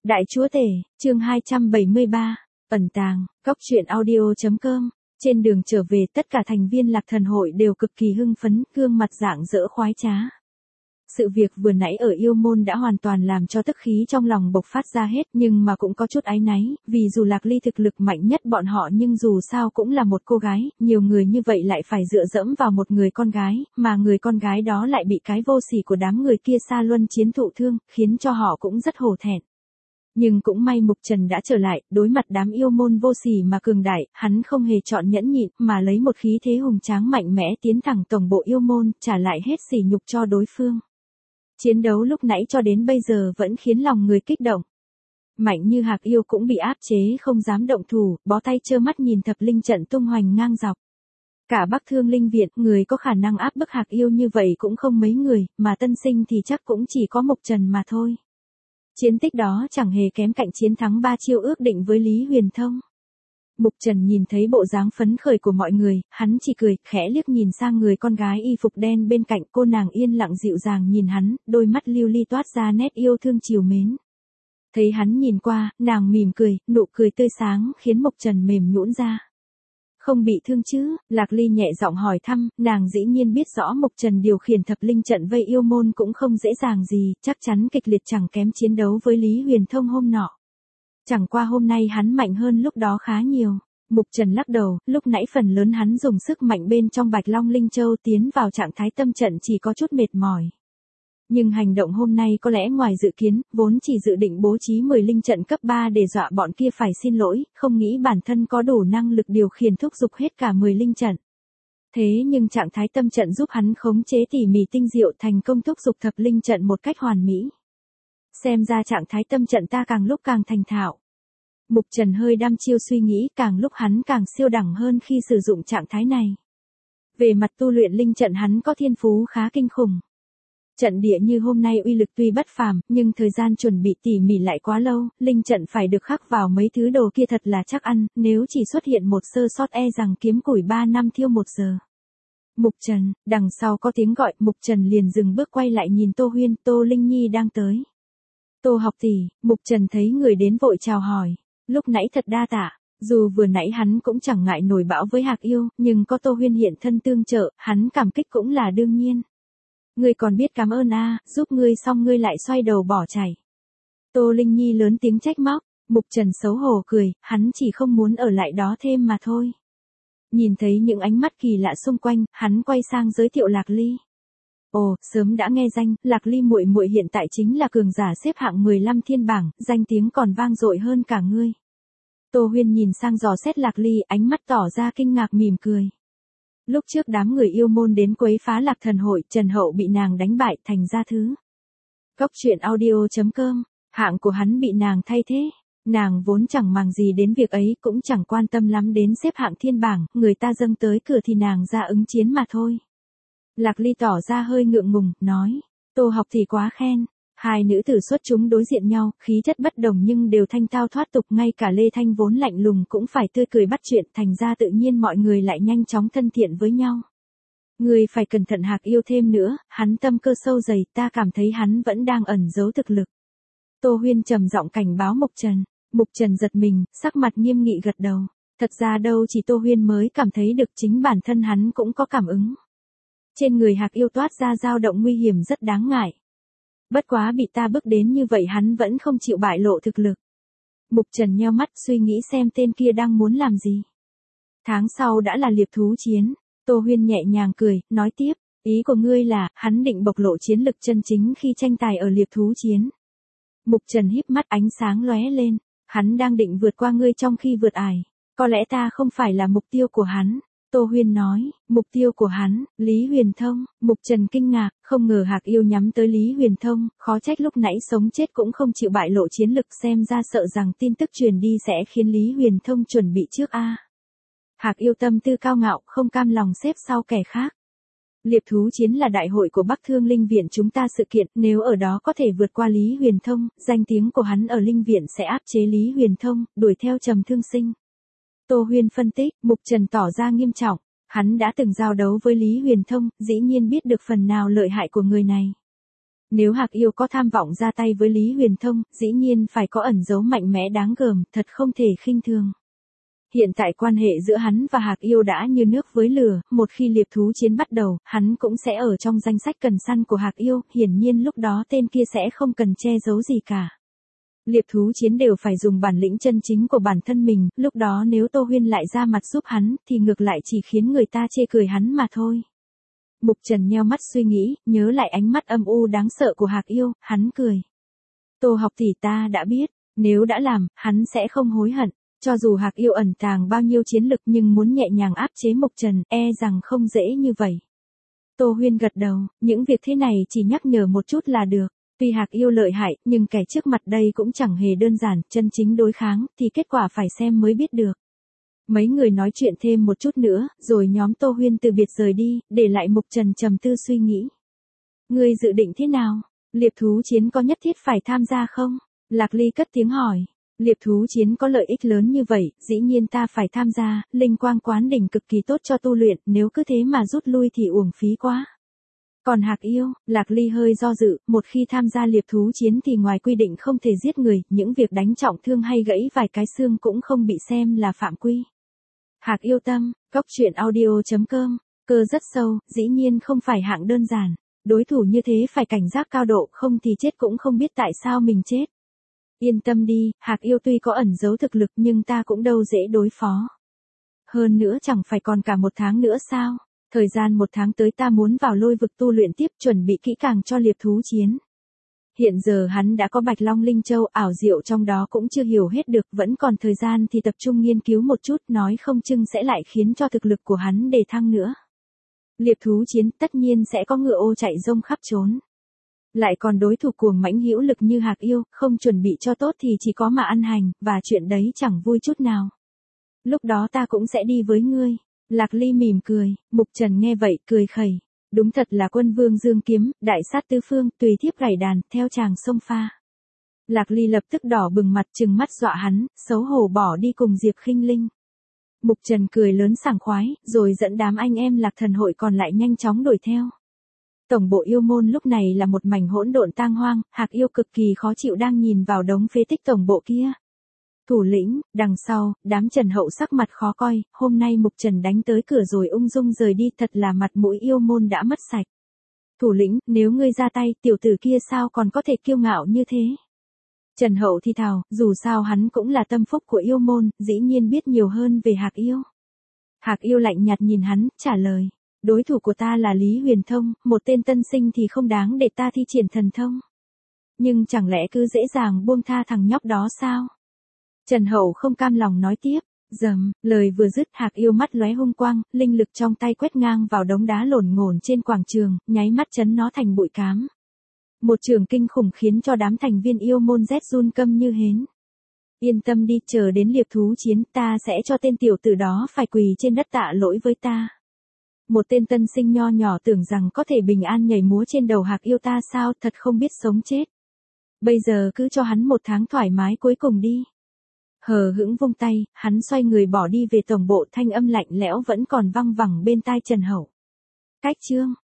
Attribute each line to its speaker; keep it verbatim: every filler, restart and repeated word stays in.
Speaker 1: Đại chúa tể, chương hai trăm bảy mươi ba, ẩn tàng, góc truyện audio.com. Trên đường trở về tất cả thành viên Lạc Thần hội đều cực kỳ hưng phấn, gương mặt rạng rỡ khoái trá. Sự việc vừa nãy ở yêu môn đã hoàn toàn làm cho tức khí trong lòng bộc phát ra hết, nhưng mà cũng có chút áy náy, vì dù Lạc Ly thực lực mạnh nhất bọn họ nhưng dù sao cũng là một cô gái, nhiều người như vậy lại phải dựa dẫm vào một người con gái, mà người con gái đó lại bị cái vô sỉ của đám người kia xa luân chiến thụ thương, khiến cho họ cũng rất hổ thẹn. Nhưng cũng may Mục Trần đã trở lại, đối mặt đám yêu môn vô sỉ mà cường đại, hắn không hề chọn nhẫn nhịn, mà lấy một khí thế hùng tráng mạnh mẽ tiến thẳng tổng bộ yêu môn, trả lại hết sỉ nhục cho đối phương. Chiến đấu lúc nãy cho đến bây giờ vẫn khiến lòng người kích động. Mạnh như Hạc Yêu cũng bị áp chế không dám động thủ, bó tay trơ mắt nhìn thập linh trận tung hoành ngang dọc. Cả Bắc Thương Linh Viện, người có khả năng áp bức Hạc Yêu như vậy cũng không mấy người, mà tân sinh thì chắc cũng chỉ có Mục Trần mà thôi. Chiến tích đó chẳng hề kém cạnh chiến thắng ba chiêu ước định với Lý Huyền Thông. Mục Trần nhìn thấy bộ dáng phấn khởi của mọi người, hắn chỉ cười, khẽ liếc nhìn sang người con gái y phục đen bên cạnh, cô nàng yên lặng dịu dàng nhìn hắn, đôi mắt lưu ly toát ra nét yêu thương trìu mến. Thấy hắn nhìn qua, nàng mỉm cười, nụ cười tươi sáng khiến Mục Trần mềm nhũn ra. Không bị thương chứ? Lạc Ly nhẹ giọng hỏi thăm, nàng dĩ nhiên biết rõ Mục Trần điều khiển thập linh trận vây yêu môn cũng không dễ dàng gì, chắc chắn kịch liệt chẳng kém chiến đấu với Lý Huyền Thông hôm nọ. Chẳng qua hôm nay hắn mạnh hơn lúc đó khá nhiều. Mục Trần lắc đầu, lúc nãy phần lớn hắn dùng sức mạnh bên trong Bạch Long Linh Châu tiến vào trạng thái tâm trận chỉ có chút mệt mỏi. Nhưng hành động hôm nay có lẽ ngoài dự kiến, vốn chỉ dự định bố trí mười linh trận cấp ba để dọa bọn kia phải xin lỗi, không nghĩ bản thân có đủ năng lực điều khiển thúc giục hết cả mười linh trận. Thế nhưng trạng thái tâm trận giúp hắn khống chế tỉ mỉ tinh diệu thành công thúc giục thập linh trận một cách hoàn mỹ. Xem ra trạng thái tâm trận ta càng lúc càng thành thạo. Mục Trần hơi đăm chiêu suy nghĩ, càng lúc hắn càng siêu đẳng hơn khi sử dụng trạng thái này. Về mặt tu luyện linh trận hắn có thiên phú khá kinh khủng. Trận địa như hôm nay uy lực tuy bất phàm, nhưng thời gian chuẩn bị tỉ mỉ lại quá lâu, linh trận phải được khắc vào mấy thứ đồ kia thật là chắc ăn, nếu chỉ xuất hiện một sơ sót e rằng kiếm củi ba năm thiêu một giờ. Mục Trần, đằng sau có tiếng gọi, Mục Trần liền dừng bước quay lại nhìn Tô Huyên, Tô Linh Nhi đang tới. Tô học tỷ, Mục Trần thấy người đến vội chào hỏi, lúc nãy thật đa tạ, dù vừa nãy hắn cũng chẳng ngại nổi bão với Hạc Yêu, nhưng có Tô Huyên hiện thân tương trợ, hắn cảm kích cũng là đương nhiên. Ngươi còn biết cảm ơn a, giúp ngươi xong ngươi lại xoay đầu bỏ chạy. Tô Linh Nhi lớn tiếng trách móc, Mục Trần xấu hổ cười, hắn chỉ không muốn ở lại đó thêm mà thôi. Nhìn thấy những ánh mắt kỳ lạ xung quanh, hắn quay sang giới thiệu Lạc Ly. Ồ, sớm đã nghe danh, Lạc Ly muội muội hiện tại chính là cường giả xếp hạng mười lăm thiên bảng, danh tiếng còn vang dội hơn cả ngươi. Tô Huyên nhìn sang dò xét Lạc Ly, ánh mắt tỏ ra kinh ngạc mỉm cười. Lúc trước đám người yêu môn đến quấy phá Lạc Thần hội, Trần Hậu bị nàng đánh bại thành ra thứ. Góc truyện audio.com, hạng của hắn bị nàng thay thế. Nàng vốn chẳng màng gì đến việc ấy, cũng chẳng quan tâm lắm đến xếp hạng thiên bảng, người ta dâng tới cửa thì nàng ra ứng chiến mà thôi. Lạc Ly tỏ ra hơi ngượng ngùng, nói, Tô học thì quá khen. Hai nữ tử xuất chúng đối diện nhau, khí chất bất đồng nhưng đều thanh thao thoát tục, ngay cả Lê Thanh vốn lạnh lùng cũng phải tươi cười bắt chuyện, thành ra tự nhiên mọi người lại nhanh chóng thân thiện với nhau. Người phải cẩn thận Hạc Yêu thêm nữa, hắn tâm cơ sâu dày, ta cảm thấy hắn vẫn đang ẩn giấu thực lực. Tô Huyên trầm giọng cảnh báo Mục Trần. Mục Trần giật mình, sắc mặt nghiêm nghị gật đầu. Thật ra đâu chỉ Tô Huyên mới cảm thấy được, chính bản thân hắn cũng có cảm ứng. Trên người Hạc Yêu toát ra dao động nguy hiểm rất đáng ngại. Bất quá bị ta bước đến như vậy hắn vẫn không chịu bại lộ thực lực. Mục Trần nheo mắt suy nghĩ xem tên kia đang muốn làm gì. Tháng sau đã là liệp thú chiến. Tô Huyên nhẹ nhàng cười, nói tiếp, ý của ngươi là, hắn định bộc lộ chiến lực chân chính khi tranh tài ở liệp thú chiến. Mục Trần híp mắt ánh sáng lóe lên, hắn đang định vượt qua ngươi trong khi vượt ải. Có lẽ ta không phải là mục tiêu của hắn. Tô Huyên nói, mục tiêu của hắn, Lý Huyền Thông. Mục Trần kinh ngạc, không ngờ Hạc Yêu nhắm tới Lý Huyền Thông, khó trách lúc nãy sống chết cũng không chịu bại lộ chiến lực, xem ra sợ rằng tin tức truyền đi sẽ khiến Lý Huyền Thông chuẩn bị trước a. Hạc Yêu tâm tư cao ngạo, không cam lòng xếp sau kẻ khác. Liệp thú chiến là đại hội của Bắc Thương Linh Viện chúng ta sự kiện, nếu ở đó có thể vượt qua Lý Huyền Thông, danh tiếng của hắn ở Linh Viện sẽ áp chế Lý Huyền Thông, đuổi theo Trầm Thương Sinh. Tô Huyên phân tích, Mục Trần tỏ ra nghiêm trọng, hắn đã từng giao đấu với Lý Huyền Thông, dĩ nhiên biết được phần nào lợi hại của người này. Nếu Hạc Yêu có tham vọng ra tay với Lý Huyền Thông, dĩ nhiên phải có ẩn dấu mạnh mẽ đáng gờm, thật không thể khinh thường. Hiện tại quan hệ giữa hắn và Hạc Yêu đã như nước với lửa, một khi liệp thú chiến bắt đầu, hắn cũng sẽ ở trong danh sách cần săn của Hạc Yêu, hiển nhiên lúc đó tên kia sẽ không cần che giấu gì cả. Liệp thú chiến đều phải dùng bản lĩnh chân chính của bản thân mình, lúc đó nếu Tô Huyên lại ra mặt giúp hắn, thì ngược lại chỉ khiến người ta chê cười hắn mà thôi. Mục Trần nheo mắt suy nghĩ, nhớ lại ánh mắt âm u đáng sợ của Hạc Yêu, hắn cười. Tô học tỷ ta đã biết, nếu đã làm, hắn sẽ không hối hận. Cho dù Hạc Yêu ẩn tàng bao nhiêu chiến lực nhưng muốn nhẹ nhàng áp chế Mục Trần, e rằng không dễ như vậy. Tô Huyên gật đầu, những việc thế này chỉ nhắc nhở một chút là được. Tuy Hạc Yêu lợi hại, nhưng kẻ trước mặt đây cũng chẳng hề đơn giản, chân chính đối kháng, thì kết quả phải xem mới biết được. Mấy người nói chuyện thêm một chút nữa, rồi nhóm Tô Huyên từ biệt rời đi, để lại Mục Trần trầm tư suy nghĩ. Ngươi dự định thế nào? Liệp thú chiến có nhất thiết phải tham gia không? Lạc Ly cất tiếng hỏi. Liệp thú chiến có lợi ích lớn như vậy, dĩ nhiên ta phải tham gia, linh quang quán đỉnh cực kỳ tốt cho tu luyện, nếu cứ thế mà rút lui thì uổng phí quá. Còn Hạc Yêu, Lạc Ly hơi do dự, một khi tham gia liệp thú chiến thì ngoài quy định không thể giết người, những việc đánh trọng thương hay gãy vài cái xương cũng không bị xem là phạm quy. Hạc Yêu tâm, cốc truyện audio chấm com, cơ rất sâu, dĩ nhiên không phải hạng đơn giản. Đối thủ như thế phải cảnh giác cao độ, không thì chết cũng không biết tại sao mình chết. Yên tâm đi, Hạc Yêu tuy có ẩn giấu thực lực nhưng ta cũng đâu dễ đối phó. Hơn nữa chẳng phải còn cả một tháng nữa sao? Thời gian một tháng tới ta muốn vào lôi vực tu luyện tiếp, chuẩn bị kỹ càng cho liệp thú chiến. Hiện giờ hắn đã có Bạch Long Linh Châu, ảo diệu trong đó cũng chưa hiểu hết được, vẫn còn thời gian thì tập trung nghiên cứu một chút, nói không chừng sẽ lại khiến cho thực lực của hắn đề thăng nữa. Liệp thú chiến tất nhiên sẽ có ngựa ô chạy rông khắp trốn. Lại còn đối thủ cuồng mãnh hữu lực như Hạc Yêu, không chuẩn bị cho tốt thì chỉ có mà ăn hành, và chuyện đấy chẳng vui chút nào. Lúc đó ta cũng sẽ đi với ngươi. Lạc Ly mỉm cười, Mục Trần nghe vậy, cười khẩy. Đúng thật là quân vương dương kiếm, đại sát tứ phương, tùy thiếp gảy đàn, theo chàng sông pha. Lạc Ly lập tức đỏ bừng mặt trừng mắt dọa hắn, xấu hổ bỏ đi cùng Diệp Khinh Linh. Mục Trần cười lớn sảng khoái, rồi dẫn đám anh em Lạc Thần hội còn lại nhanh chóng đuổi theo. Tổng bộ yêu môn lúc này là một mảnh hỗn độn tang hoang, Hạc Yêu cực kỳ khó chịu đang nhìn vào đống phế tích tổng bộ kia. Thủ lĩnh, đằng sau, đám Trần Hậu sắc mặt khó coi, hôm nay Mục Trần đánh tới cửa rồi ung dung rời đi, thật là mặt mũi yêu môn đã mất sạch. Thủ lĩnh, nếu ngươi ra tay, tiểu tử kia sao còn có thể kiêu ngạo như thế? Trần Hậu thì thào, dù sao hắn cũng là tâm phúc của yêu môn, dĩ nhiên biết nhiều hơn về Hạc Yêu. Hạc Yêu lạnh nhạt nhìn hắn, trả lời. Đối thủ của ta là Lý Huyền Thông, một tên tân sinh thì không đáng để ta thi triển thần thông. Nhưng chẳng lẽ cứ dễ dàng buông tha thằng nhóc đó sao? Trần Hậu không cam lòng nói tiếp, dầm, lời vừa dứt Hạc Yêu mắt lóe hung quang, linh lực trong tay quét ngang vào đống đá lổn ngổn trên quảng trường, nháy mắt chấn nó thành bụi cám. Một trường kinh khủng khiến cho đám thành viên yêu môn rét run câm như hến. Yên tâm đi, chờ đến liệp thú chiến ta sẽ cho tên tiểu tử đó phải quỳ trên đất tạ lỗi với ta. Một tên tân sinh nho nhỏ tưởng rằng có thể bình an nhảy múa trên đầu Hạc Yêu ta sao, thật không biết sống chết. Bây giờ cứ cho hắn một tháng thoải mái cuối cùng đi. Hờ hững vung tay, hắn xoay người bỏ đi về tổng bộ, thanh âm lạnh lẽo vẫn còn văng vẳng bên tai Trần Hậu. Cách chương